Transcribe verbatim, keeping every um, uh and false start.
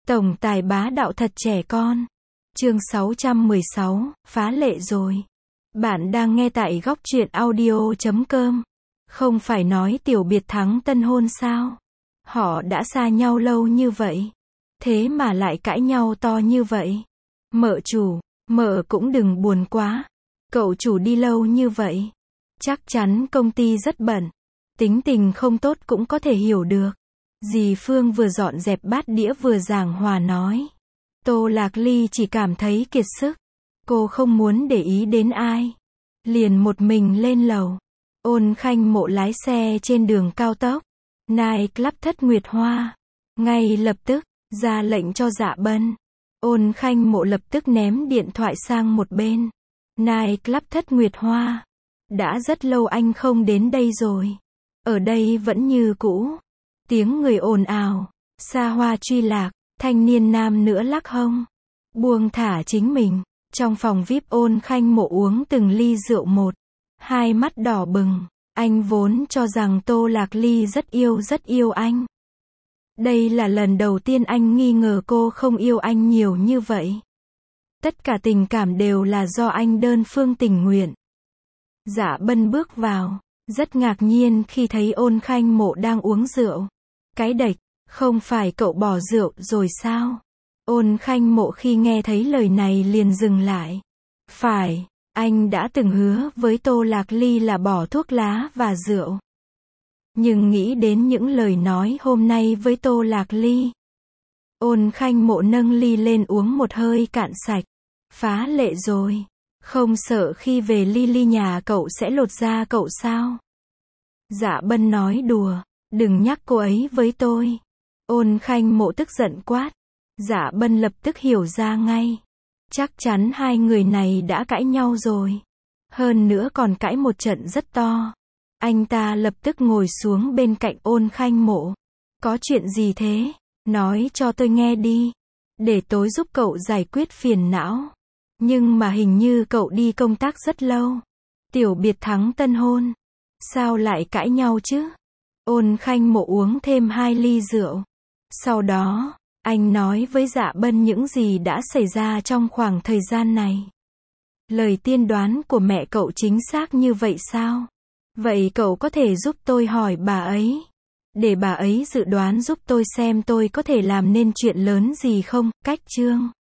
Tổng tài bá đạo thật trẻ con. Chương sáu trăm mười sáu, phá lệ rồi. Bạn đang nghe tại góc truyện audio chấm com. Không phải nói Tiểu Biệt thắng tân hôn sao? Họ đã xa nhau lâu như vậy. Thế mà lại cãi nhau to như vậy. Mợ chủ, mợ cũng đừng buồn quá. Cậu chủ đi lâu như vậy. Chắc chắn công ty rất bận. Tính tình không tốt cũng có thể hiểu được. Dì Phương vừa dọn dẹp bát đĩa vừa giảng hòa nói. Tô Lạc Ly chỉ cảm thấy kiệt sức. Cô không muốn để ý đến ai. Liền một mình lên lầu. Ôn Khanh Mộ lái xe trên đường cao tốc. Night Club Thất Nguyệt Hoa. Ngay lập tức, ra lệnh cho Dạ Bân. Ôn Khanh Mộ lập tức ném điện thoại sang một bên. Night Club Thất Nguyệt Hoa. Đã rất lâu anh không đến đây rồi. Ở đây vẫn như cũ. Tiếng người ồn ào, xa hoa truy lạc, thanh niên nam nữa lắc hông. Buông thả chính mình. Trong phòng vi ai pi Ôn Khanh Mộ uống từng ly rượu một. Hai mắt đỏ bừng. Anh vốn cho rằng Tô Lạc Ly rất yêu rất yêu anh. Đây là lần đầu tiên anh nghi ngờ cô không yêu anh nhiều như vậy. Tất cả tình cảm đều là do anh đơn phương tình nguyện. Dạ Bân bước vào, rất ngạc nhiên khi thấy Ôn Khanh Mộ đang uống rượu. Cái đệch, không phải cậu bỏ rượu rồi sao? Ôn Khanh Mộ khi nghe thấy lời này liền dừng lại. Phải, anh đã từng hứa với Tô Lạc Ly là bỏ thuốc lá và rượu. Nhưng nghĩ đến những lời nói hôm nay với Tô Lạc Ly. Ôn Khanh Mộ nâng ly lên uống một hơi cạn sạch. Phá lệ rồi. Không sợ khi về ly ly nhà cậu sẽ lột da cậu sao? Dạ Bân nói đùa. Đừng nhắc cô ấy với tôi. Ôn Khanh Mộ tức giận quát. Dạ Bân lập tức hiểu ra ngay. Chắc chắn hai người này đã cãi nhau rồi. Hơn nữa còn cãi một trận rất to. Anh ta lập tức ngồi xuống bên cạnh Ôn Khanh Mộ. Có chuyện gì thế? Nói cho tôi nghe đi. Để tối giúp cậu giải quyết phiền não. Nhưng mà hình như cậu đi công tác rất lâu. Tiểu Biệt thắng tân hôn. Sao lại cãi nhau chứ? Ôn Khanh Mộ uống thêm hai ly rượu. Sau đó, anh nói với Dạ Bân những gì đã xảy ra trong khoảng thời gian này. Lời tiên đoán của mẹ cậu chính xác như vậy sao? Vậy cậu có thể giúp tôi hỏi bà ấy. Để bà ấy dự đoán giúp tôi xem tôi có thể làm nên chuyện lớn gì không? Cách chương